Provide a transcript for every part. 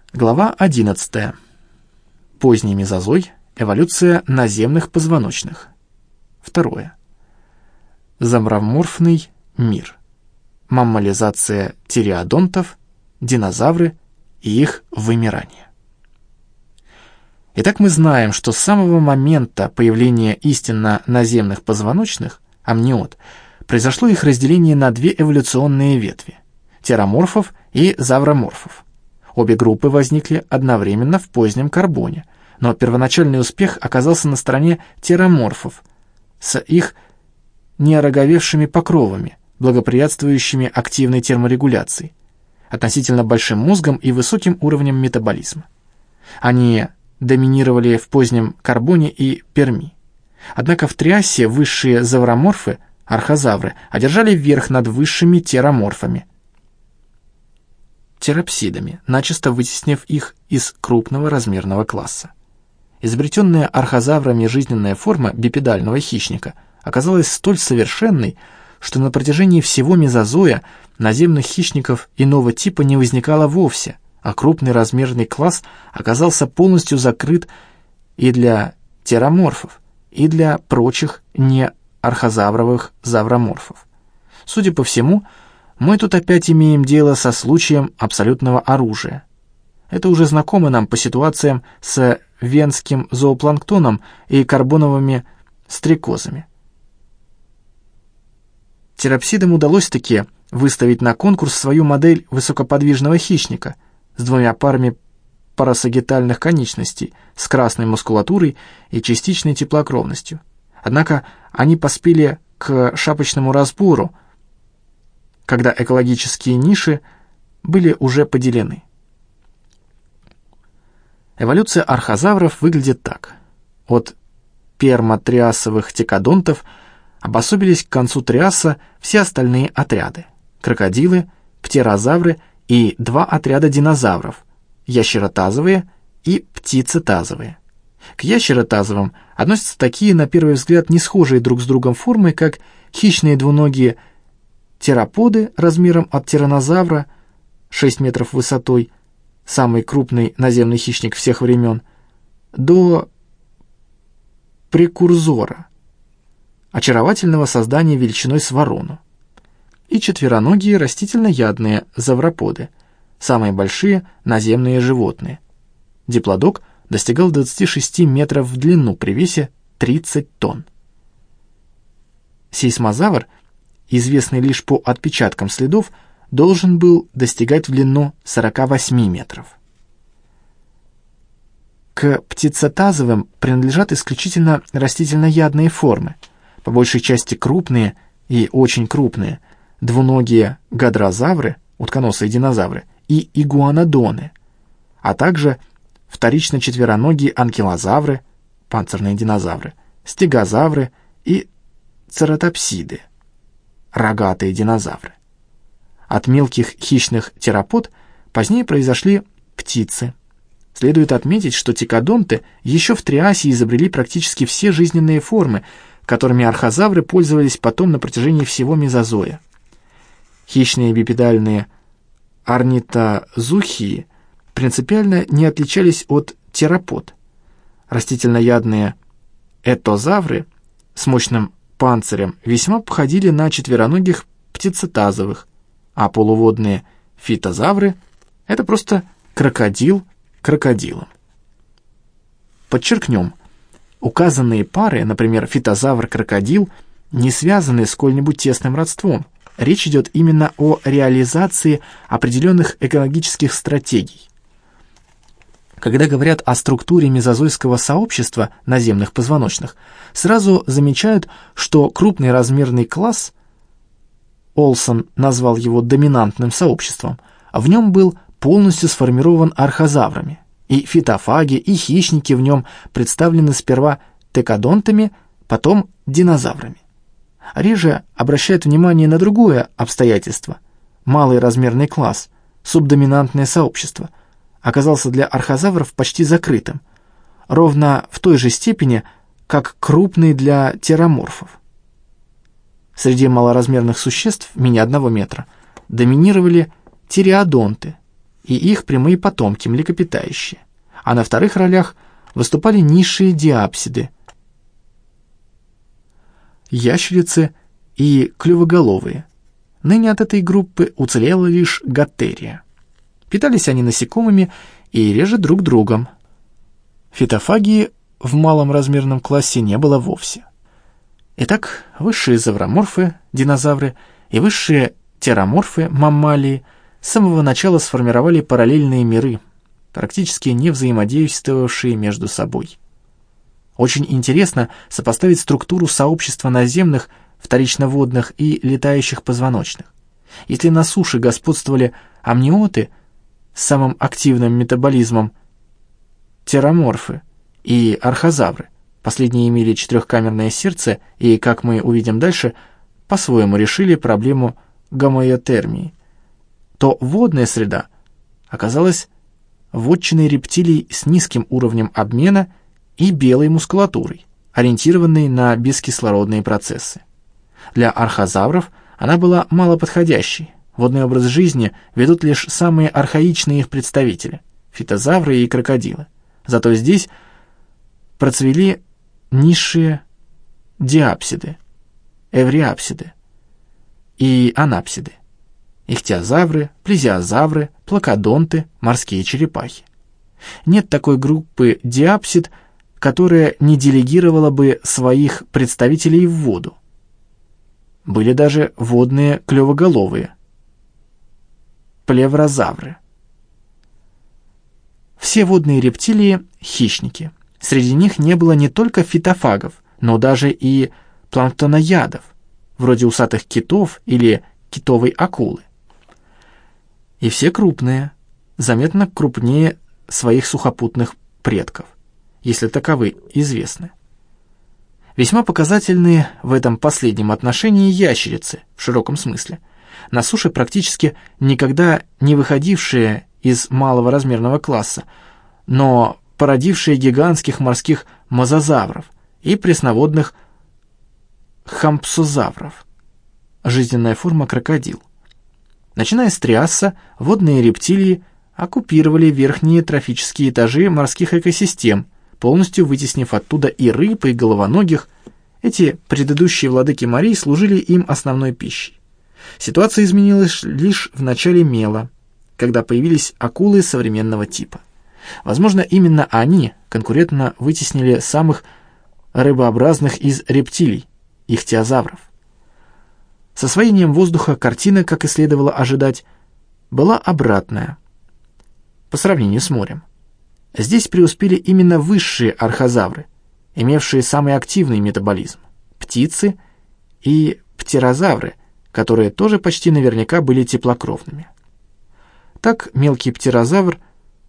Глава 11. Поздний мезозой. Эволюция наземных позвоночных. 2. Зооморфный мир. Маммализация тиреодонтов, динозавры и их вымирание. Итак, мы знаем, что с самого момента появления истинно наземных позвоночных, амниот, произошло их разделение на две эволюционные ветви – тероморфов и завроморфов. Обе группы возникли одновременно в позднем карбоне, но первоначальный успех оказался на стороне тероморфов с их неороговевшими покровами, благоприятствующими активной терморегуляции, относительно большим мозгом и высоким уровнем метаболизма. Они доминировали в позднем карбоне и перми. Однако в триасе высшие завроморфы, архозавры, одержали верх над высшими тероморфами, теропсидами, начисто вытеснив их из крупного размерного класса. Изобретенная архозаврами жизненная форма бипедального хищника оказалась столь совершенной, что на протяжении всего мезозоя наземных хищников иного типа не возникало вовсе, а крупный размерный класс оказался полностью закрыт и для тероморфов, и для прочих неархозавровых завроморфов. Судя по всему, мы тут опять имеем дело со случаем абсолютного оружия. Это уже знакомо нам по ситуациям с венским зоопланктоном и карбоновыми стрекозами. Теропсидам удалось-таки выставить на конкурс свою модель высокоподвижного хищника с двумя парами парасагитальных конечностей, с красной мускулатурой и частичной теплокровностью. Однако они поспели к шапочному разбору, когда экологические ниши были уже поделены. Эволюция архозавров выглядит так. От пермотриасовых текодонтов обособились к концу триаса все остальные отряды – крокодилы, птерозавры и два отряда динозавров – ящеротазовые и птицетазовые. К ящеротазовым относятся такие, на первый взгляд, не схожие друг с другом формы, как хищные двуногие тероподы размером от тираннозавра 6 метров высотой, самый крупный наземный хищник всех времен, до прекурзора, очаровательного создания величиной с ворону, и четвероногие растительноядные завроподы, самые большие наземные животные. Диплодок достигал 26 метров в длину при весе 30 тонн. Сейсмозавр, известный лишь по отпечаткам следов, должен был достигать в длину 48 метров. К птицетазовым принадлежат исключительно растительноядные формы, по большей части крупные и очень крупные, двуногие гадрозавры, утконосые динозавры, и игуанодоны, а также вторично-четвероногие анкилозавры, панцирные динозавры, стегозавры и цератопсиды, рогатые динозавры. От мелких хищных теропод позднее произошли птицы. Следует отметить, что текодонты еще в триасе изобрели практически все жизненные формы, которыми архозавры пользовались потом на протяжении всего мезозоя. Хищные бипедальные орнитозухии принципиально не отличались от теропод. Растительноядные этозавры с мощным панцирем весьма походили на четвероногих птицетазовых, а полуводные фитозавры — это просто крокодил крокодилом. Подчеркнем, указанные пары, например, фитозавр-крокодил, не связаны сколь-нибудь тесным родством. Речь идет именно о реализации определенных экологических стратегий. Когда говорят о структуре мезозойского сообщества наземных позвоночных, сразу замечают, что крупный размерный класс, Олсон назвал его доминантным сообществом, в нем был полностью сформирован архозаврами, и фитофаги, и хищники в нем представлены сперва текодонтами, потом динозаврами. Реже обращают внимание на другое обстоятельство. Малый размерный класс, субдоминантное сообщество, оказался для архозавров почти закрытым, ровно в той же степени, как крупный для тероморфов. Среди малоразмерных существ менее 1 метра доминировали тиреодонты, и их прямые потомки, млекопитающие. А на вторых ролях выступали низшие диапсиды, ящерицы и клювоголовые. Ныне от этой группы уцелела лишь гаттерия. Питались они насекомыми и реже друг другом. Фитофагии в малом размерном классе не было вовсе. Итак, высшие завроморфы, динозавры, и высшие тероморфы, маммалии, с самого начала сформировали параллельные миры, практически не взаимодействовавшие между собой. Очень интересно сопоставить структуру сообщества наземных, вторично-водных и летающих позвоночных. Если на суше господствовали амниоты с самым активным метаболизмом, тероморфы и архозавры, последние имели четырехкамерное сердце и, как мы увидим дальше, по-своему решили проблему гомеотермии, то водная среда оказалась вотчиной рептилий с низким уровнем обмена и белой мускулатурой, ориентированной на бескислородные процессы. Для архозавров она была малоподходящей. Водный образ жизни ведут лишь самые архаичные их представители – фитозавры и крокодилы. Зато здесь процвели низшие диапсиды, эвриапсиды и анапсиды, ихтиозавры, плезиозавры, плакодонты, морские черепахи. Нет такой группы диапсид, которая не делегировала бы своих представителей в воду. Были даже водные клювоголовые, плеврозавры. Все водные рептилии – хищники. Среди них не было не только фитофагов, но даже и планктоноядов, вроде усатых китов или китовой акулы. И все крупные, заметно крупнее своих сухопутных предков, если таковы известны. Весьма показательны в этом последнем отношении ящерицы в широком смысле, на суше практически никогда не выходившие из малого размерного класса, но породившие гигантских морских мозазавров и пресноводных хампсозавров, жизненная форма крокодил. Начиная с Триаса, водные рептилии оккупировали верхние трофические этажи морских экосистем, полностью вытеснив оттуда и рыб, и головоногих. Эти предыдущие владыки морей служили им основной пищей. Ситуация изменилась лишь в начале мела, когда появились акулы современного типа. Возможно, именно они конкурентно вытеснили самых рыбообразных из рептилий, ихтиозавров. С освоением воздуха картина, как и следовало ожидать, была обратная по сравнению с морем. Здесь преуспели именно высшие архозавры, имевшие самый активный метаболизм, птицы и птерозавры, которые тоже почти наверняка были теплокровными. Так мелкий птерозавр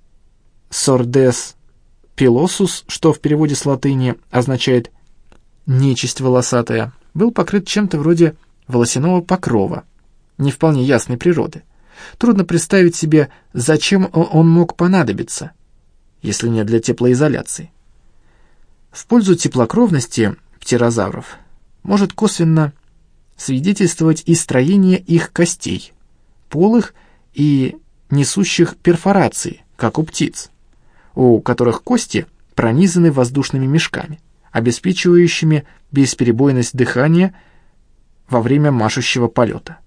Sordes pilosus, что в переводе с латыни означает «нечисть волосатая», был покрыт чем-то вроде волосяного покрова, не вполне ясной природы. Трудно представить себе, зачем он мог понадобиться, если не для теплоизоляции. В пользу теплокровности птерозавров может косвенно свидетельствовать и строение их костей, полых и несущих перфорации, как у птиц, у которых кости пронизаны воздушными мешками, обеспечивающими бесперебойность дыхания во время машущего полета.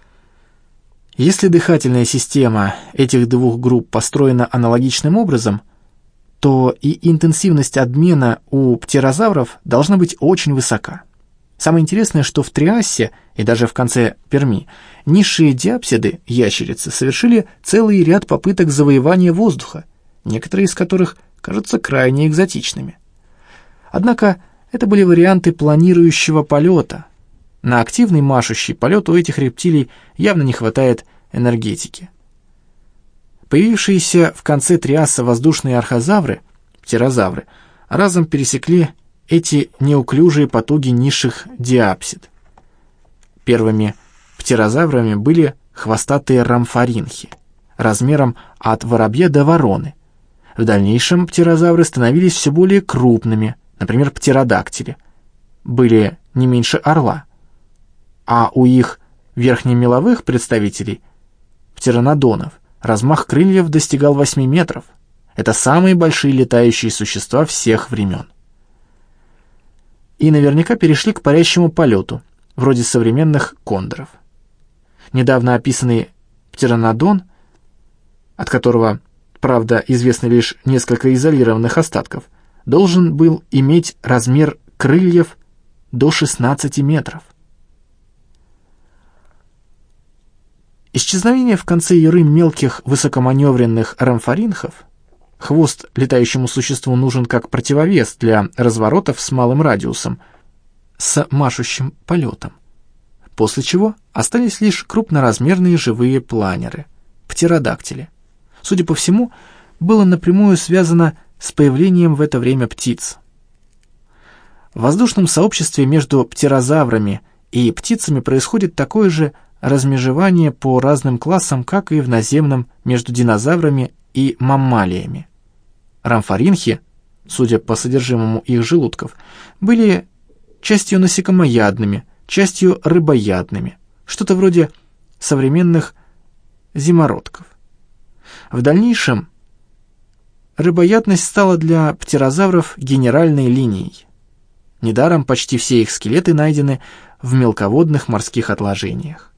Если дыхательная система этих двух групп построена аналогичным образом, то и интенсивность обмена у птерозавров должна быть очень высока. Самое интересное, что в Триасе и даже в конце Перми низшие диапсиды, ящерицы, совершили целый ряд попыток завоевания воздуха, некоторые из которых кажутся крайне экзотичными. Однако это были варианты планирующего полета. На активный машущий полет у этих рептилий явно не хватает энергетики. Появившиеся в конце Триаса воздушные архозавры, птерозавры, разом пересекли эти неуклюжие потуги низших диапсид. Первыми птерозаврами были хвостатые рамфоринхи, размером от воробья до вороны. В дальнейшем птерозавры становились все более крупными, например, птеродактили, были не меньше орла, а у их верхнемеловых представителей, птеранодонов, размах крыльев достигал 8 метров. Это самые большие летающие существа всех времен. И наверняка перешли к парящему полету, вроде современных кондоров. Недавно описанный птеранодон, от которого, правда, известны лишь несколько изолированных остатков, должен был иметь размер крыльев до 16 метров. Исчезновение в конце Яры мелких высокоманевренных рамфоринхов, хвост летающему существу нужен как противовес для разворотов с малым радиусом, с машущим полетом, после чего остались лишь крупноразмерные живые планеры, птеродактили. Судя по всему, было напрямую связано с появлением в это время птиц. В воздушном сообществе между птерозаврами и птицами происходит такое же размежевание по разным классам, как и в наземном между динозаврами и маммалиями. Рамфоринхи, судя по содержимому их желудков, были частью насекомоядными, частью рыбоядными, что-то вроде современных зимородков. В дальнейшем рыбоядность стала для птерозавров генеральной линией. Недаром почти все их скелеты найдены в мелководных морских отложениях.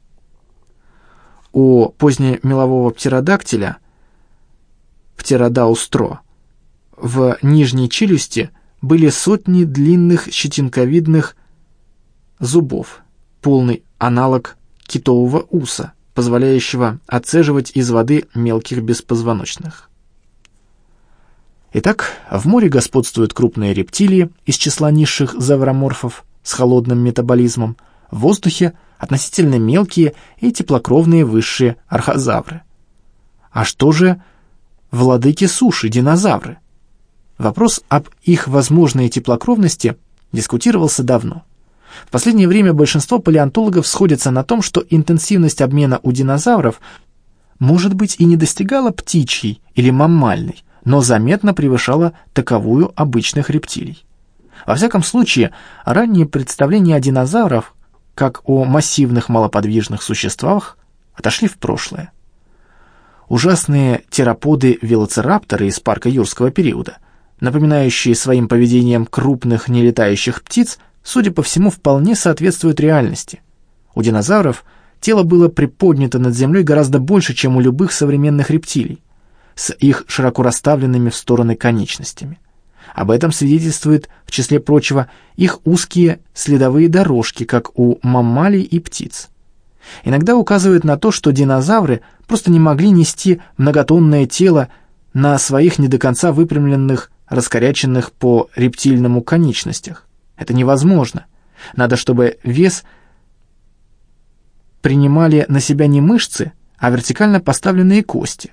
У позднемелового птеродактиля, птеродаустро, в нижней челюсти были сотни длинных щетинковидных зубов, полный аналог китового уса, позволяющего отцеживать из воды мелких беспозвоночных. Итак, в море господствуют крупные рептилии из числа низших завроморфов с холодным метаболизмом, в воздухе относительно мелкие и теплокровные высшие архозавры. А что же владыки суши, динозавры? Вопрос об их возможной теплокровности дискутировался давно. В последнее время большинство палеонтологов сходятся на том, что интенсивность обмена у динозавров может быть и не достигала птичьей или маммальной, но заметно превышала таковую обычных рептилий. Во всяком случае, ранние представления о динозаврах, как о массивных малоподвижных существах, отошли в прошлое. Ужасные тероподы-велоцирапторы из парка юрского периода, напоминающие своим поведением крупных нелетающих птиц, судя по всему, вполне соответствуют реальности. У динозавров тело было приподнято над землей гораздо больше, чем у любых современных рептилий, с их широко расставленными в стороны конечностями. Об этом свидетельствует, в числе прочего, их узкие следовые дорожки, как у маммалий и птиц. Иногда указывают на то, что динозавры просто не могли нести многотонное тело на своих не до конца выпрямленных, раскоряченных по рептильному конечностях. Это невозможно. Надо, чтобы вес принимали на себя не мышцы, а вертикально поставленные кости.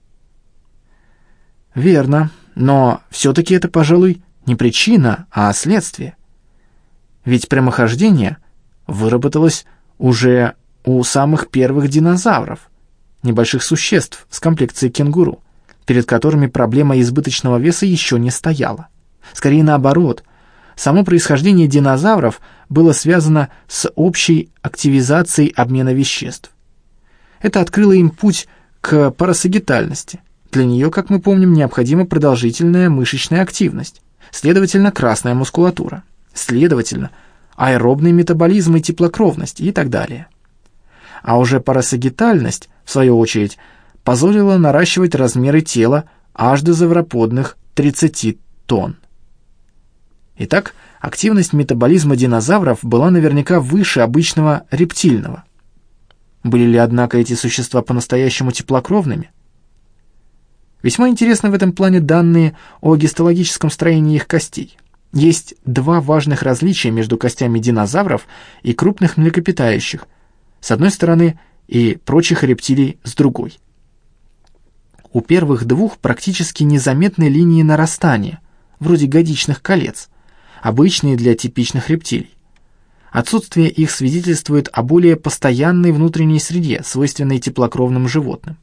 Верно, но все-таки это, пожалуй, не причина, а следствие. Ведь прямохождение выработалось уже у самых первых динозавров, небольших существ с комплекцией кенгуру, перед которыми проблема избыточного веса еще не стояла. Скорее наоборот, само происхождение динозавров было связано с общей активизацией обмена веществ. Это открыло им путь к парасагитальности. Для нее, как мы помним, необходима продолжительная мышечная активность, следовательно, красная мускулатура, следовательно, аэробный метаболизм и теплокровность и так далее. А уже парасагитальность, в свою очередь, позволила наращивать размеры тела аж до завроподных 30 тонн. Итак, активность метаболизма динозавров была наверняка выше обычного рептильного. Были ли, однако, эти существа по-настоящему теплокровными? Весьма интересны в этом плане данные о гистологическом строении их костей. Есть два важных различия между костями динозавров и крупных млекопитающих, с одной стороны, и прочих рептилий с другой. У первых двух практически незаметны линии нарастания, вроде годичных колец, обычные для типичных рептилий. Отсутствие их свидетельствует о более постоянной внутренней среде, свойственной теплокровным животным.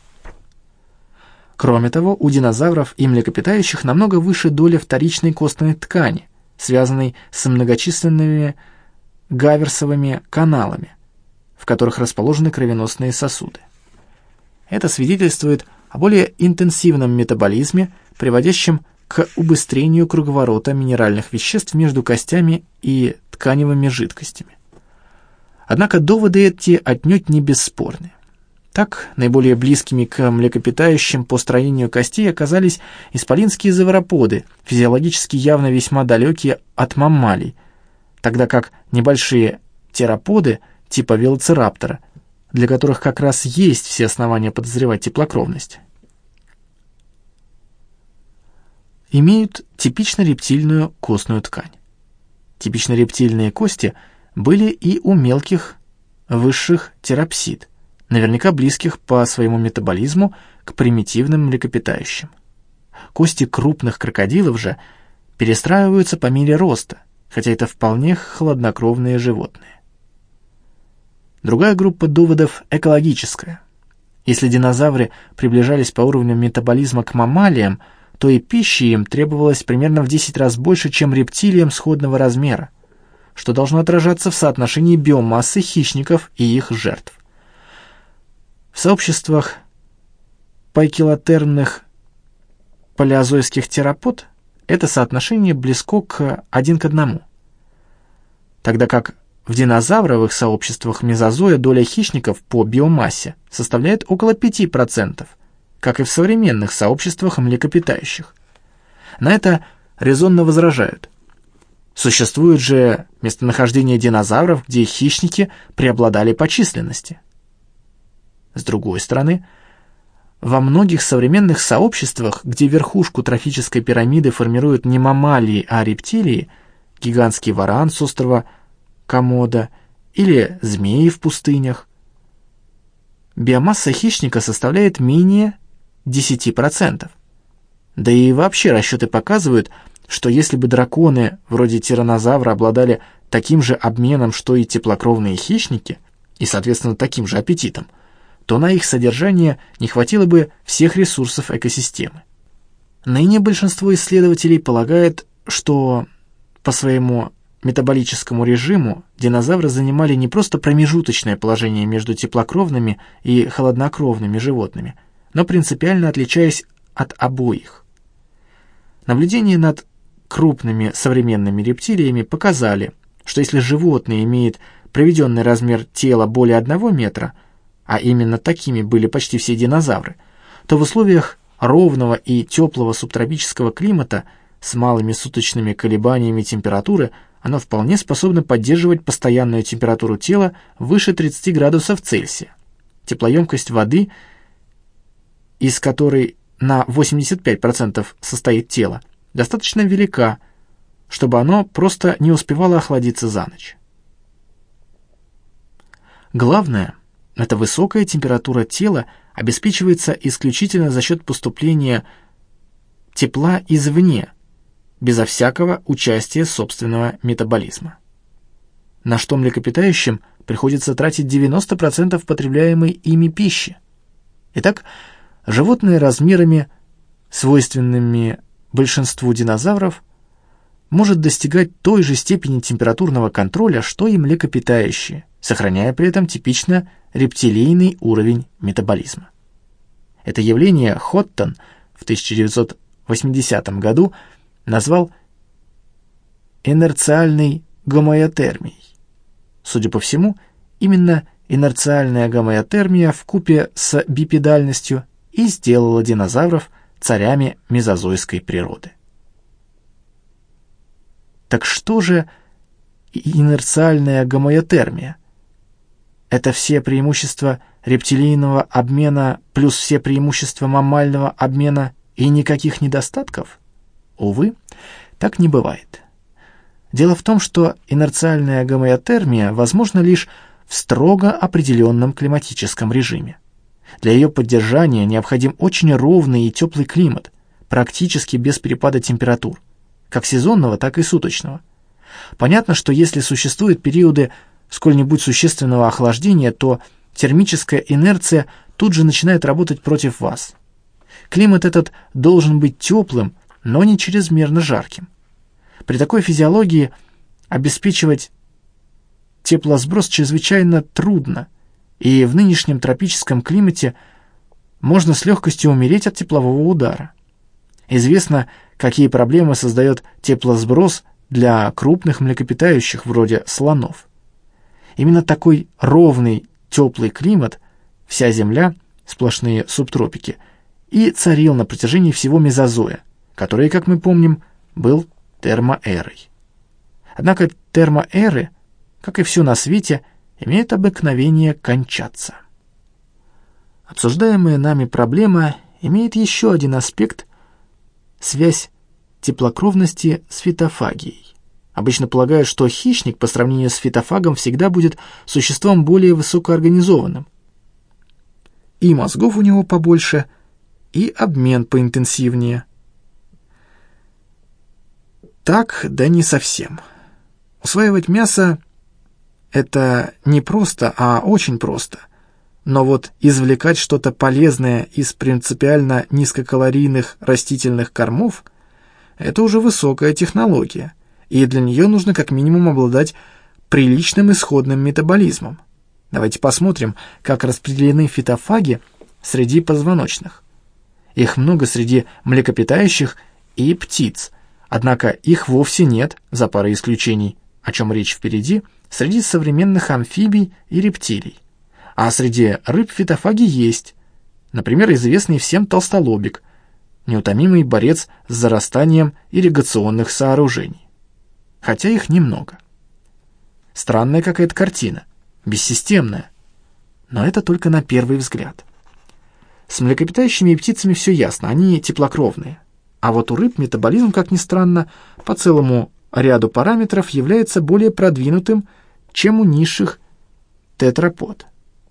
Кроме того, у динозавров и млекопитающих намного выше доля вторичной костной ткани, связанной с многочисленными гаверсовыми каналами, в которых расположены кровеносные сосуды. Это свидетельствует о более интенсивном метаболизме, приводящем к убыстрению круговорота минеральных веществ между костями и тканевыми жидкостями. Однако доводы эти отнюдь не бесспорны. Так, наиболее близкими к млекопитающим по строению костей оказались исполинские звероподы, физиологически явно весьма далекие от маммалий, тогда как небольшие тероподы типа велоцираптора, для которых как раз есть все основания подозревать теплокровность, имеют типично рептильную костную ткань. Типично рептильные кости были и у мелких высших теропсид, наверняка близких по своему метаболизму к примитивным млекопитающим. Кости крупных крокодилов же перестраиваются по мере роста, хотя это вполне хладнокровные животные. Другая группа доводов экологическая. Если динозавры приближались по уровню метаболизма к маммалиям, то и пищи им требовалось примерно в 10 раз больше, чем рептилиям сходного размера, что должно отражаться в соотношении биомассы хищников и их жертв. В сообществах пайкилотермных палеозойских теропод это соотношение близко к 1 к 1, тогда как в динозавровых сообществах мезозоя доля хищников по биомассе составляет около 5%, как и в современных сообществах млекопитающих. На это резонно возражают. Существует же местонахождение динозавров, где хищники преобладали по численности. С другой стороны, во многих современных сообществах, где верхушку трофической пирамиды формируют не маммалии, а рептилии, гигантский варан с острова Комодо или змеи в пустынях, биомасса хищника составляет менее 10%. Да и вообще расчеты показывают, что если бы драконы вроде тираннозавра обладали таким же обменом, что и теплокровные хищники, и, соответственно, таким же аппетитом, то на их содержание не хватило бы всех ресурсов экосистемы. Ныне большинство исследователей полагает, что по своему метаболическому режиму динозавры занимали не просто промежуточное положение между теплокровными и холоднокровными животными, но принципиально отличаясь от обоих. Наблюдения над крупными современными рептилиями показали, что если животное имеет приведенный размер тела более 1 метра, а именно такими были почти все динозавры, то в условиях ровного и теплого субтропического климата с малыми суточными колебаниями температуры оно вполне способно поддерживать постоянную температуру тела выше 30 градусов Цельсия. Теплоемкость воды, из которой на 85% состоит тело, достаточно велика, чтобы оно просто не успевало охладиться за ночь. Главное, эта высокая температура тела обеспечивается исключительно за счет поступления тепла извне, безо всякого участия собственного метаболизма. На что млекопитающим приходится тратить 90% потребляемой ими пищи. Итак, животные размерами, свойственными большинству динозавров, может достигать той же степени температурного контроля, что и млекопитающие, сохраняя при этом типично рептилийный уровень метаболизма. Это явление Хоттон в 1980 году назвал инерциальной гомеотермией. Судя по всему, именно инерциальная гомеотермия вкупе с бипедальностью и сделала динозавров царями мезозойской природы. Так что же инерциальная гомеотермия? Это все преимущества рептилийного обмена плюс все преимущества маммального обмена и никаких недостатков? Увы, так не бывает. Дело в том, что инерциальная гомеотермия возможна лишь в строго определенном климатическом режиме. Для ее поддержания необходим очень ровный и теплый климат, практически без перепада температур, как сезонного, так и суточного. Понятно, что если существуют периоды сколь-нибудь существенного охлаждения, то термическая инерция тут же начинает работать против вас. Климат этот должен быть теплым, но не чрезмерно жарким. При такой физиологии обеспечивать теплосброс чрезвычайно трудно, и в нынешнем тропическом климате можно с легкостью умереть от теплового удара. Известно, какие проблемы создает теплосброс для крупных млекопитающих, вроде слонов. Именно такой ровный, теплый климат, вся Земля, сплошные субтропики, и царил на протяжении всего мезозоя, который, как мы помним, был термоэрой. Однако термоэры, как и все на свете, имеют обыкновение кончаться. Обсуждаемая нами проблема имеет еще один аспект — связь теплокровности с фитофагией. Обычно полагают, что хищник по сравнению с фитофагом всегда будет существом более высокоорганизованным. И мозгов у него побольше, и обмен поинтенсивнее. Так, да не совсем. Усваивать мясо — это не просто, а очень просто. Но вот извлекать что-то полезное из принципиально низкокалорийных растительных кормов — это уже высокая технология, и для нее нужно как минимум обладать приличным исходным метаболизмом. Давайте посмотрим, как распределены фитофаги среди позвоночных. Их много среди млекопитающих и птиц, однако их вовсе нет, за парой исключений, о чем речь впереди, среди современных амфибий и рептилий. А среди рыб фитофаги есть, например, известный всем толстолобик, неутомимый борец с зарастанием ирригационных сооружений. Хотя их немного. Странная какая-то картина, бессистемная, но это только на первый взгляд. С млекопитающими и птицами все ясно, они теплокровные. А вот у рыб метаболизм, как ни странно, по целому ряду параметров является более продвинутым, чем у низших тетрапод.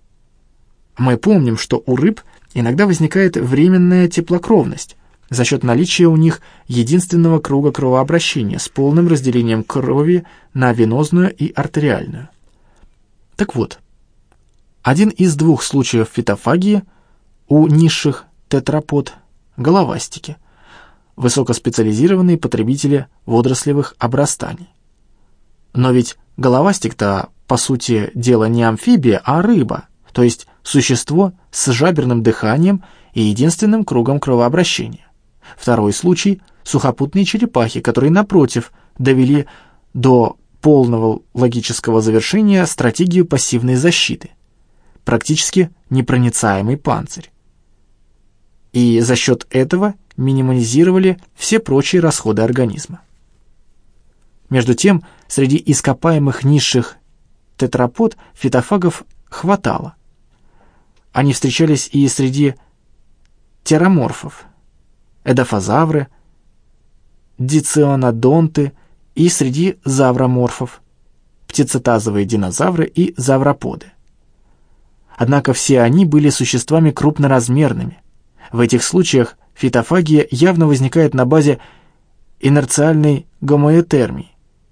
Мы помним, что у рыб иногда возникает временная теплокровность за счет наличия у них единственного круга кровообращения с полным разделением крови на венозную и артериальную. Так вот, один из двух случаев фитофагии у низших тетрапод – головастики, высокоспециализированные потребители водорослевых обрастаний. Но ведь головастик-то, по сути дела, не амфибия, а рыба, то есть существо с жаберным дыханием и единственным кругом кровообращения. Второй случай – сухопутные черепахи, которые, напротив, довели до полного логического завершения стратегию пассивной защиты, практически непроницаемый панцирь. И за счет этого минимизировали все прочие расходы организма. Между тем, среди ископаемых низших тетрапод фитофагов хватало. Они встречались и среди тероморфов, эдофазавры, дицианодонты, и среди завроморфов, птицетазовые динозавры и завроподы. Однако все они были существами крупноразмерными. В этих случаях фитофагия явно возникает на базе инерциальной гомоэтермии.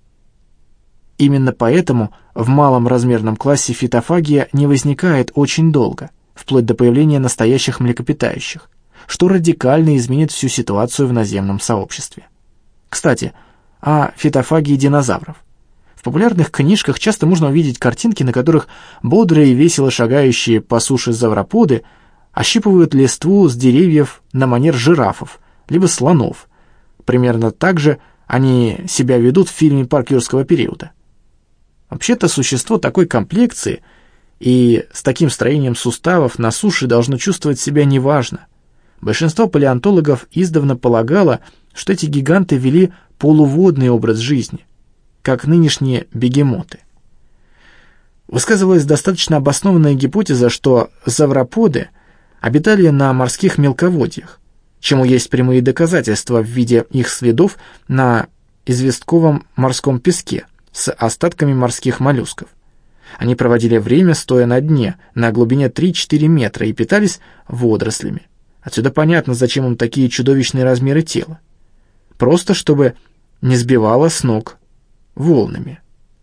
Именно поэтому в малом размерном классе фитофагия не возникает очень долго, вплоть до появления настоящих млекопитающих, что радикально изменит всю ситуацию в наземном сообществе. Кстати, о фитофагии динозавров. В популярных книжках часто можно увидеть картинки, на которых бодрые и весело шагающие по суше завроподы ощипывают листву с деревьев на манер жирафов, либо слонов. Примерно так же они себя ведут в фильме «Парк юрского периода». Вообще-то существо такой комплекции и с таким строением суставов на суше должно чувствовать себя неважно. Большинство палеонтологов издавна полагало, что эти гиганты вели полуводный образ жизни, как нынешние бегемоты. Высказывалась достаточно обоснованная гипотеза, что завроподы обитали на морских мелководьях, чему есть прямые доказательства в виде их следов на известковом морском песке с остатками морских моллюсков. Они проводили время, стоя на дне, на глубине 3-4 метра и питались водорослями. Отсюда понятно, зачем им такие чудовищные размеры тела. Просто чтобы не сбивало с ног волнами.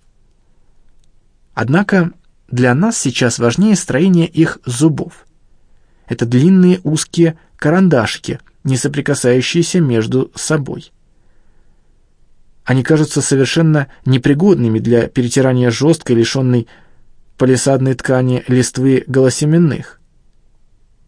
Однако для нас сейчас важнее строение их зубов. Это длинные узкие карандашики, не соприкасающиеся между собой. Они кажутся совершенно непригодными для перетирания жесткой, лишенной палисадной ткани листвы голосеменных.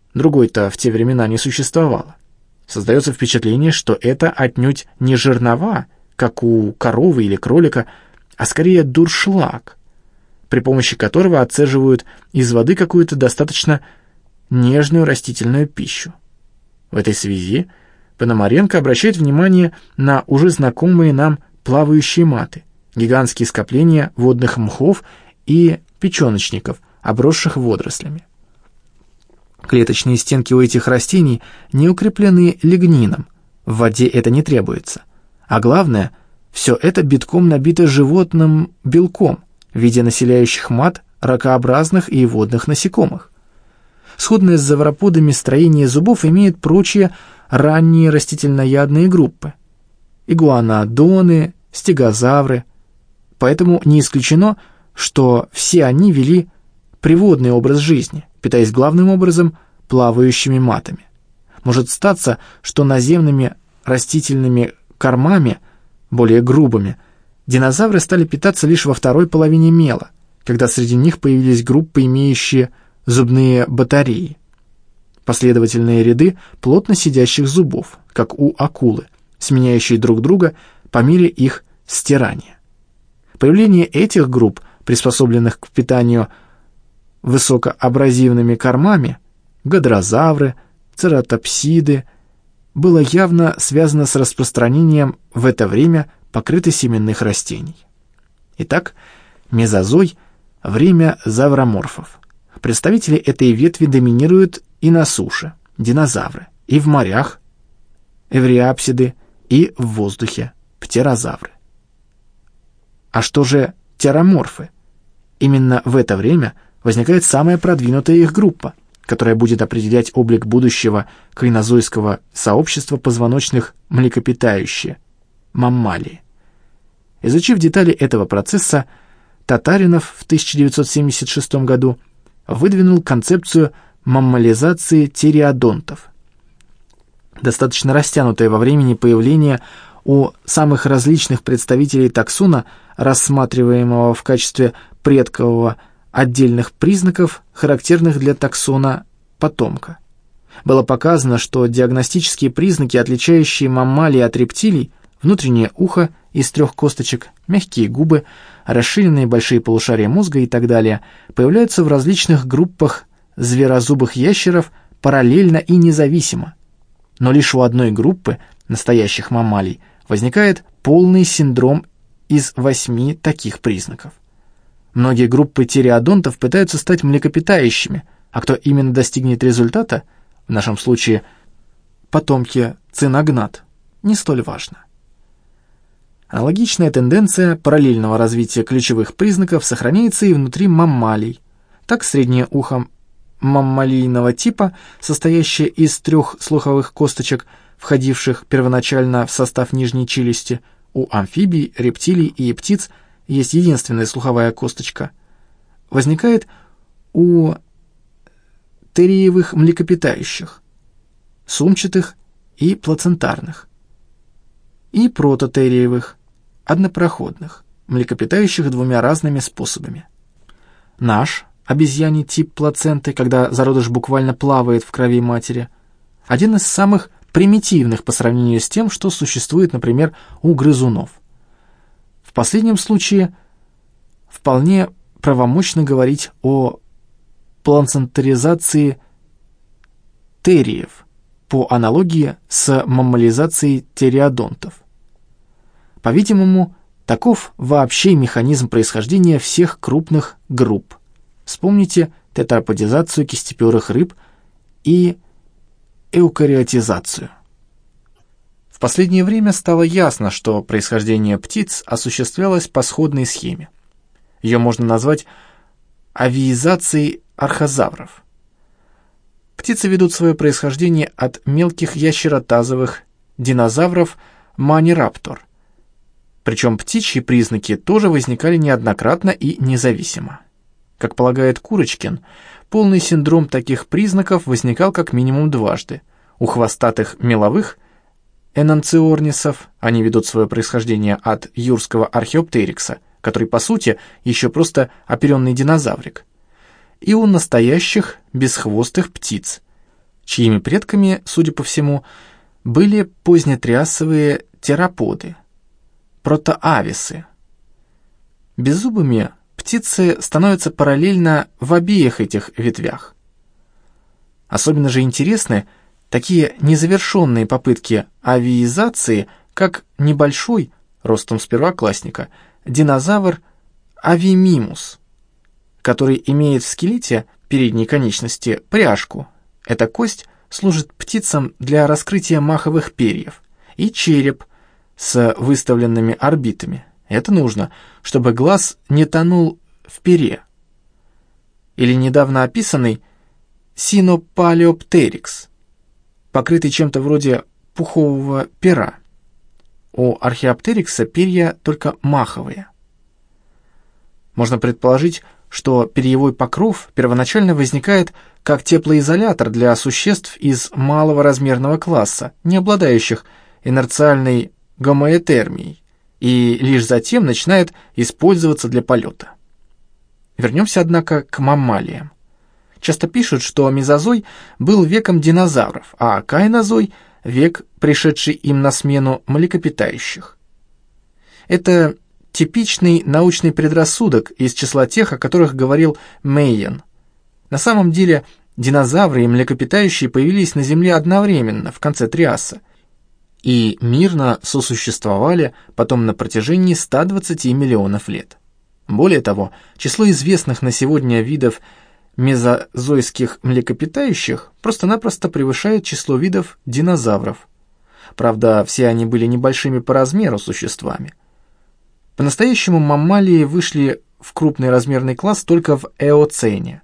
другой-то в те времена не существовало, создается впечатление, что это отнюдь не жернова, как у коровы или кролика, а скорее дуршлаг, при помощи которого отцеживают из воды какую-то достаточно нежную растительную пищу. В этой связи Пономаренко обращает внимание на уже знакомые нам плавающие маты, гигантские скопления водных мхов и печеночников, обросших водорослями. Клеточные стенки у этих растений не укреплены лигнином, в воде это не требуется. А главное, все это битком набито животным белком в виде населяющих мат ракообразных и водных насекомых. Сходное с завроподами строение зубов имеют прочие ранние растительноядные группы – игуанодоны, стегозавры. Поэтому не исключено, что все они вели приводный образ жизни, питаясь главным образом плавающими матами. Может статься, что наземными растительными кормами, более грубыми, динозавры стали питаться лишь во второй половине мела, когда среди них появились группы, имеющие зубные батареи, последовательные ряды плотно сидящих зубов, как у акулы, сменяющие друг друга по мере их стирания. Появление этих групп, приспособленных к питанию высокоабразивными кормами, гадрозавры, цератопсиды, было явно связано с распространением в это время покрытосеменных растений. Итак, мезозой – время завроморфов. Представители этой ветви доминируют и на суше – динозавры, и в морях – эвриапсиды, и в воздухе – птерозавры. А что же тероморфы? Именно в это время возникает самая продвинутая их группа, которая будет определять облик будущего кайнозойского сообщества позвоночных млекопитающих – маммалии. Изучив детали этого процесса, Татаринов в 1976 году выдвинул концепцию маммализации тиреодонтов. Достаточно растянутое во времени появление у самых различных представителей таксона, рассматриваемого в качестве предкового отдельных признаков, характерных для таксона потомка. Было показано, что диагностические признаки, отличающие маммалии от рептилий, внутреннее ухо из 3 косточек, мягкие губы, расширенные большие полушария мозга и так далее, появляются в различных группах зверозубых ящеров параллельно и независимо. Но лишь у одной группы настоящих маммалий возникает полный синдром из 8 таких признаков. Многие группы тиреодонтов пытаются стать млекопитающими, а кто именно достигнет результата, в нашем случае потомки циногнат, не столь важно. Аналогичная тенденция параллельного развития ключевых признаков сохраняется и внутри маммалий. Так среднее ухо маммалийного типа, состоящее из 3 слуховых косточек, входивших первоначально в состав нижней челюсти, у амфибий, рептилий и птиц есть единственная слуховая косточка, возникает у териевых млекопитающих, сумчатых и плацентарных, и прототериевых, однопроходных, млекопитающих 2 разными способами. Наш обезьяний тип плаценты, когда зародыш буквально плавает в крови матери, один из самых примитивных по сравнению с тем, что существует, например, у грызунов. В последнем случае вполне правомочно говорить о плацентаризации териев по аналогии с маммализацией тиреодонтов. По-видимому, таков вообще механизм происхождения всех крупных групп. Вспомните тетраподизацию кистеперых рыб и эукариотизацию. В последнее время стало ясно, что происхождение птиц осуществлялось по сходной схеме. Ее можно назвать авиизацией архозавров. Птицы ведут свое происхождение от мелких ящеротазовых динозавров манираптор. Причем птичьи признаки тоже возникали неоднократно и независимо. Как полагает Курочкин, полный синдром таких признаков возникал как минимум дважды. У хвостатых меловых энанциорнисов, они ведут свое происхождение от юрского археоптерикса, который по сути еще просто оперенный динозаврик, и у настоящих бесхвостых птиц, чьими предками, судя по всему, были позднетриасовые тероподы, протоависы. Беззубыми птицы становятся параллельно в обеих этих ветвях. Особенно же интересны такие незавершенные попытки авиизации, как небольшой, ростом с первоклассника, динозавр Авимимус, который имеет в скелете передней конечности пряжку. Эта кость служит птицам для раскрытия маховых перьев, и череп с выставленными орбитами. Это нужно, чтобы глаз не тонул в пере. Или недавно описанный Синопалеоптерикс, покрытый чем-то вроде пухового пера. У археоптерикса перья только маховые. Можно предположить, что перьевой покров первоначально возникает как теплоизолятор для существ из малого размерного класса, не обладающих инерциальной гомоэтермией, и лишь затем начинает использоваться для полета. Вернемся, однако, к маммалиям. Часто пишут, что мезозой был веком динозавров, а кайнозой — век, пришедший им на смену млекопитающих. Это типичный научный предрассудок из числа тех, о которых говорил Мейен. На самом деле динозавры и млекопитающие появились на Земле одновременно, в конце Триаса, и мирно сосуществовали потом на протяжении 120 миллионов лет. Более того, число известных на сегодня видов мезозойских млекопитающих просто-напросто превышает число видов динозавров. Правда, все они были небольшими по размеру существами. По-настоящему маммалии вышли в крупный размерный класс только в Эоцене,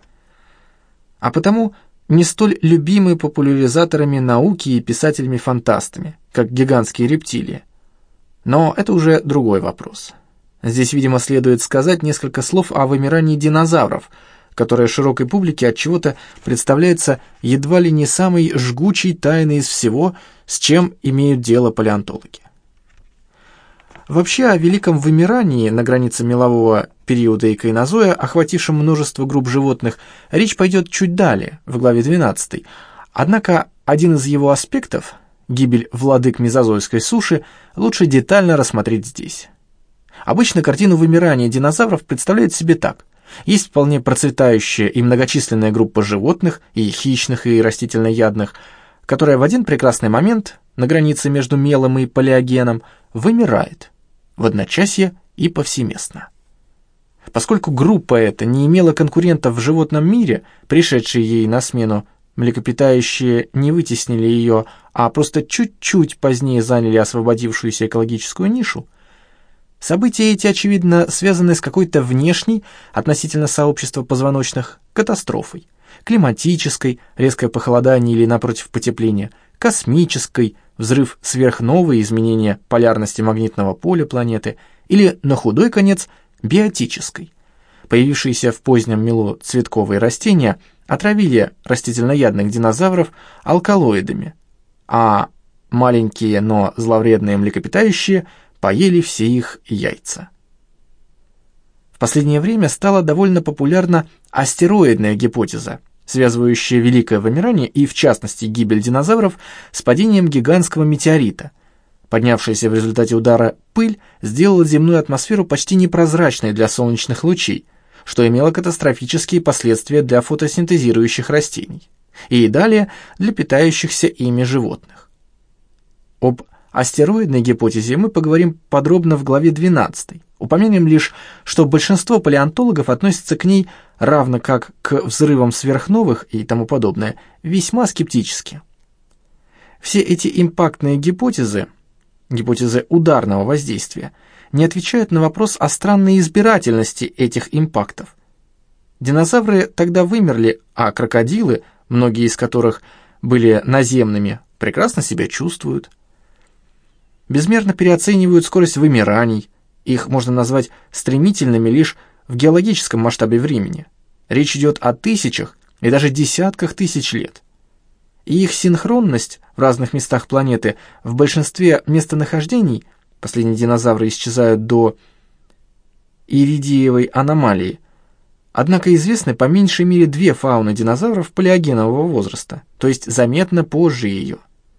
а потому не столь любимы популяризаторами науки и писателями-фантастами, как гигантские рептилии. Но это уже другой вопрос. Здесь, видимо, следует сказать несколько слов о вымирании динозавров, которое широкой публике отчего-то представляется едва ли не самой жгучей тайной из всего, с чем имеют дело палеонтологи. Вообще, о великом вымирании на границе мелового периода и кайнозоя, охватившем множество групп животных, речь пойдет чуть далее, в главе 12. Однако один из его аспектов, гибель владык мезозойской суши, лучше детально рассмотреть здесь. Обычно картину вымирания динозавров представляют себе так. Есть вполне процветающая и многочисленная группа животных, и хищных, и растительноядных, которая в один прекрасный момент, на границе между мелом и палеогеном, вымирает в одночасье и повсеместно. Поскольку группа эта не имела конкурентов в животном мире, пришедшие ей на смену млекопитающие не вытеснили ее, а просто чуть-чуть позднее заняли освободившуюся экологическую нишу, события эти, очевидно, связаны с какой-то внешней, относительно сообщества позвоночных, катастрофой, климатической, резкое похолодание или, напротив, потепление, космической, взрыв сверхновой, изменение полярности магнитного поля планеты, или, на худой конец, биотической. Появившиеся в позднем мелу цветковые растения отравили растительноядных динозавров алкалоидами, а маленькие, но зловредные млекопитающие поели все их яйца. В последнее время стала довольно популярна астероидная гипотеза, связывающая великое вымирание и, в частности, гибель динозавров с падением гигантского метеорита. Поднявшаяся в результате удара пыль сделала земную атмосферу почти непрозрачной для солнечных лучей, что имело катастрофические последствия для фотосинтезирующих растений и далее для питающихся ими животных. Об астероидной гипотезе мы поговорим подробно в главе 12. Упомянем лишь, что большинство палеонтологов относятся к ней, равно как к взрывам сверхновых и тому подобное, весьма скептически. Все эти импактные гипотезы, гипотезы ударного воздействия, не отвечают на вопрос о странной избирательности этих импактов. Динозавры тогда вымерли, а крокодилы, многие из которых были наземными, прекрасно себя чувствуют. Безмерно переоценивают скорость вымираний, их можно назвать стремительными лишь в геологическом масштабе времени. Речь идет о тысячах и даже десятках тысяч лет. И их синхронность в разных местах планеты в большинстве местонахождений, последние динозавры исчезают до иридиевой аномалии, Однако известны по меньшей мере две фауны динозавров палеогенового возраста, то есть заметно позже ее.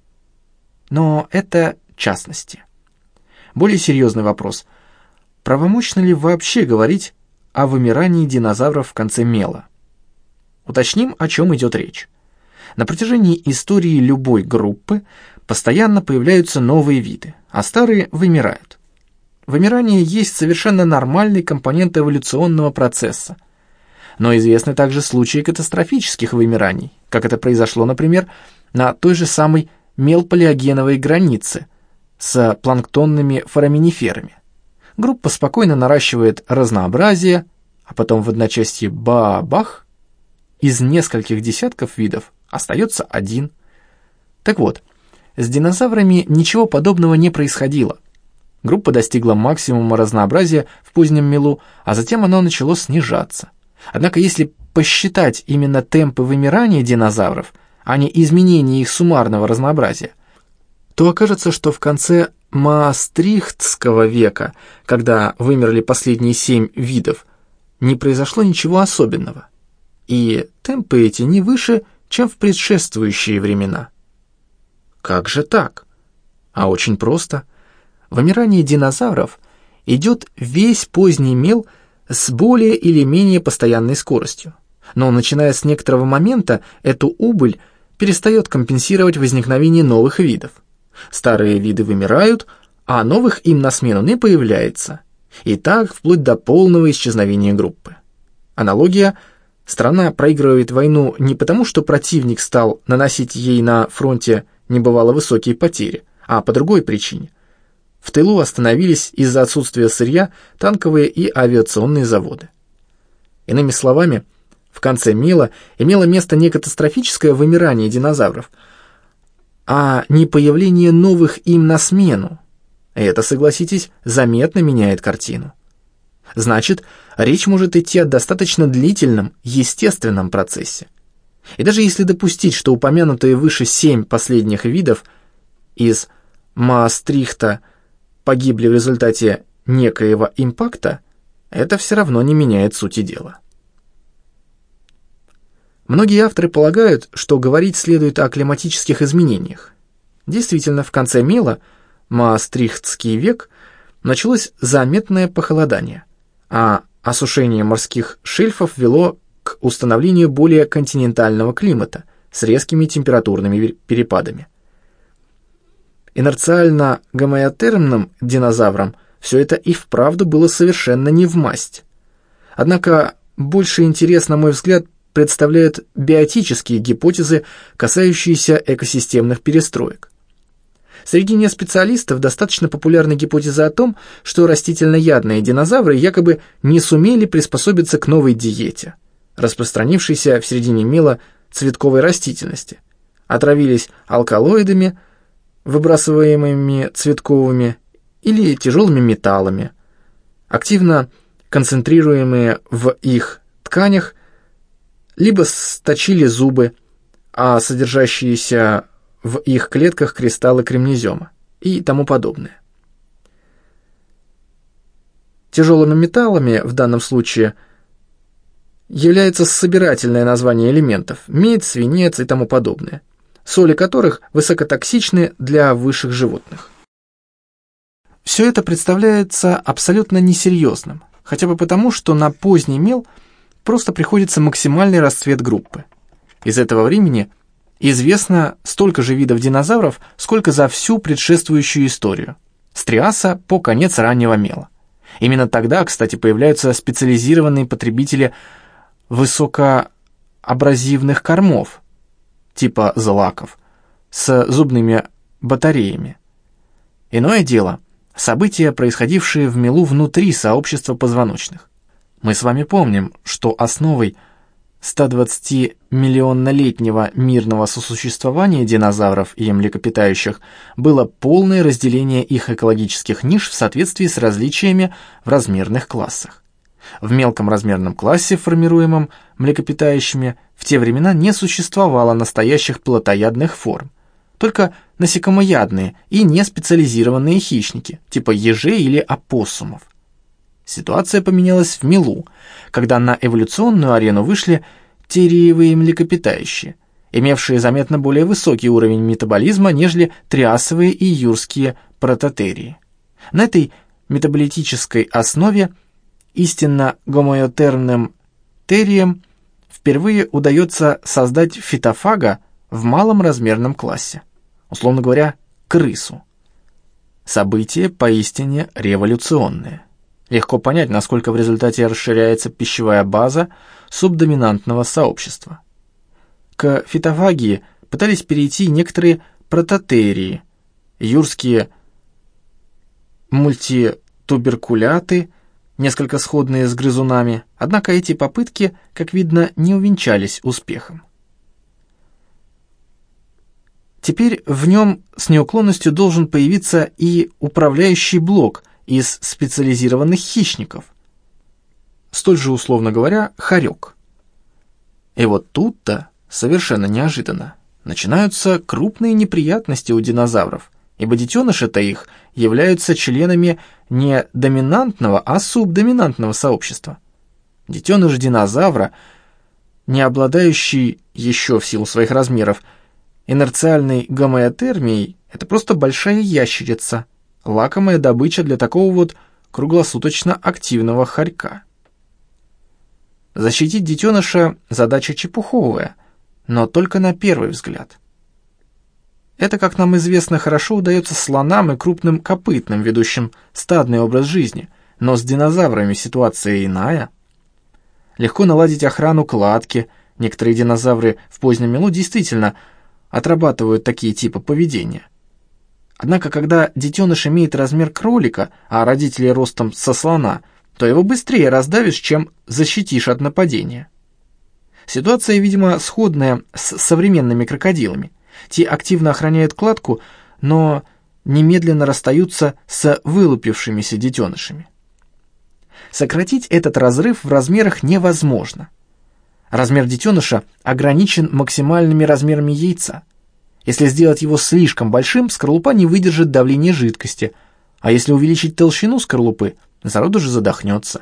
Но это частности. Более серьезный вопрос. Правомочно ли вообще говорить о вымирании динозавров в конце мела? Уточним, о чем идет речь. На протяжении истории любой группы постоянно появляются новые виды, а старые вымирают. Вымирание есть совершенно нормальный компонент эволюционного процесса. Но известны также случаи катастрофических вымираний, как это произошло, например, на той же самой мелпалеогеновой границе с планктонными фораминиферами. Группа спокойно наращивает разнообразие, а потом в одночасье бах, из нескольких десятков видов остается один. Так вот, с динозаврами ничего подобного не происходило. Группа достигла максимума разнообразия в позднем мелу, а затем оно начало снижаться. Однако если посчитать именно темпы вымирания динозавров, а не изменения их суммарного разнообразия, то окажется, что в конце Маастрихтского века, когда вымерли последние 7 видов, не произошло ничего особенного. И темпы эти не выше, чем в предшествующие времена. Как же так? А очень просто. Вымирание динозавров идет весь поздний мел с более или менее постоянной скоростью. Но начиная с некоторого момента эту убыль перестает компенсировать возникновение новых видов. Старые виды вымирают, а новых им на смену не появляется. И так вплоть до полного исчезновения группы. Аналогия: страна проигрывает войну не потому, что противник стал наносить ей на фронте небывало высокие потери, а по другой причине. В тылу остановились из-за отсутствия сырья танковые и авиационные заводы. Иными словами, в конце мела имело место не катастрофическое вымирание динозавров, а не появление новых им на смену. Это, согласитесь, заметно меняет картину. Значит, речь может идти о достаточно длительном, естественном процессе. И даже если допустить, что упомянутые выше 7 последних видов из Маастрихта погибли в результате некоего импакта, это все равно не меняет сути дела. Многие авторы полагают, что говорить следует о климатических изменениях. Действительно, в конце мела, Маастрихтский век, началось заметное похолодание, а осушение морских шельфов вело к установлению более континентального климата с резкими температурными перепадами. Инерциально-гомеотермным динозаврам все это и вправду было совершенно не вмасть. Однако больше интерес, на мой взгляд, представляют биотические гипотезы, касающиеся экосистемных перестроек. Среди неспециалистов достаточно популярна гипотеза о том, что растительноядные динозавры якобы не сумели приспособиться к новой диете, распространившейся в середине мела цветковой растительности, отравились алкалоидами, выбрасываемыми цветковыми или тяжелыми металлами, активно концентрируемые в их тканях, либо сточили зубы, а содержащиеся в их клетках кристаллы кремнезема и тому подобное. Тяжелыми металлами в данном случае является собирательное название элементов – медь, свинец и тому подобное, соли которых высокотоксичны для высших животных. Все это представляется абсолютно несерьезным, хотя бы потому, что на поздний мел просто приходится максимальный расцвет группы. Из этого времени известно столько же видов динозавров, сколько за всю предшествующую историю, с Триаса по конец раннего мела. Именно тогда, кстати, появляются специализированные потребители высокоабразивных кормов, типа злаков, с зубными батареями. Иное дело – события, происходившие в мелу внутри сообщества позвоночных. Мы с вами помним, что основой 120-миллионнолетнего мирного сосуществования динозавров и млекопитающих было полное разделение их экологических ниш в соответствии с различиями в размерных классах. В мелком размерном классе, формируемом млекопитающими, в те времена не существовало настоящих плотоядных форм, только насекомоядные и неспециализированные хищники, типа ежей или опоссумов. Ситуация поменялась в Милу, когда на эволюционную арену вышли териевые млекопитающие, имевшие заметно более высокий уровень метаболизма, нежели триасовые и юрские прототерии. На этой метаболитической основе истинно гомеотермным териям впервые удается создать фитофага в малом размерном классе, условно говоря, крысу. Событие поистине революционное. Легко понять, насколько в результате расширяется пищевая база субдоминантного сообщества. К фитофагии пытались перейти некоторые прототерии, юрские мультитуберкуляты, несколько сходные с грызунами, однако эти попытки, как видно, не увенчались успехом. Теперь в нем с неуклонностью должен появиться и управляющий блок из специализированных хищников, столь же, условно говоря, хорек. И вот тут-то, совершенно неожиданно, начинаются крупные неприятности у динозавров, ибо детеныши-то их являются членами не доминантного, а субдоминантного сообщества. Детеныш динозавра, не обладающий еще в силу своих размеров инерциальной гомеотермией, это просто большая ящерица, лакомая добыча для такого вот круглосуточно активного хорька. Защитить детеныша – задача чепуховая, но только на первый взгляд. Это, как нам известно, хорошо удается слонам и крупным копытным, ведущим стадный образ жизни, но с динозаврами ситуация иная. Легко наладить охрану кладки, некоторые динозавры в позднем мелу действительно отрабатывают такие типы поведения. Однако, когда детеныш имеет размер кролика, а родители ростом со слона, то его быстрее раздавишь, чем защитишь от нападения. Ситуация, видимо, сходная с современными крокодилами. Те активно охраняют кладку, но немедленно расстаются с вылупившимися детенышами. Сократить этот разрыв в размерах невозможно. Размер детеныша ограничен максимальными размерами яйца. Если сделать его слишком большим, скорлупа не выдержит давления жидкости, а если увеличить толщину скорлупы, зародыш задохнется.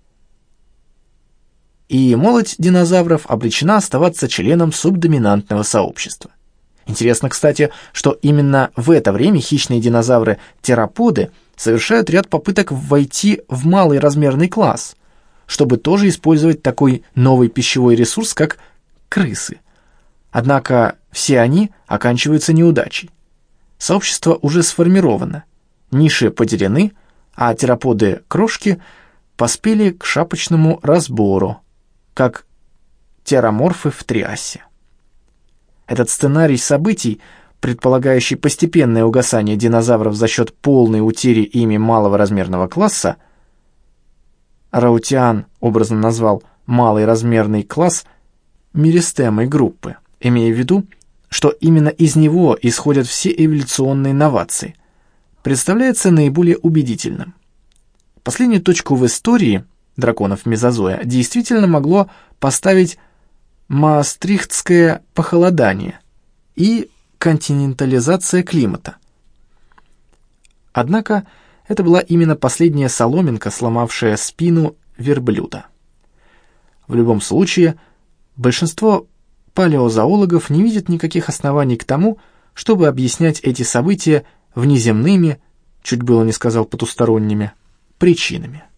И молодь динозавров обречена оставаться членом субдоминантного сообщества. Интересно, кстати, что именно в это время хищные динозавры-тероподы совершают ряд попыток войти в малый размерный класс, чтобы тоже использовать такой новый пищевой ресурс, как крысы. Однако все они оканчиваются неудачей. Сообщество уже сформировано, ниши поделены, а тероподы-крошки поспели к шапочному разбору, как тероморфы в триасе. Этот сценарий событий, предполагающий постепенное угасание динозавров за счет полной утери ими малого размерного класса, Раутиан образно назвал малый размерный класс меристемой группы, имея в виду, что именно из него исходят все эволюционные новации, представляется наиболее убедительным. Последнюю точку в истории драконов мезозоя действительно могло поставить Маастрихтское похолодание и континентализация климата. Однако это была именно последняя соломинка, сломавшая спину верблюда. В любом случае, большинство палеозоологов не видят никаких оснований к тому, чтобы объяснять эти события внеземными, чуть было не сказал потусторонними, причинами.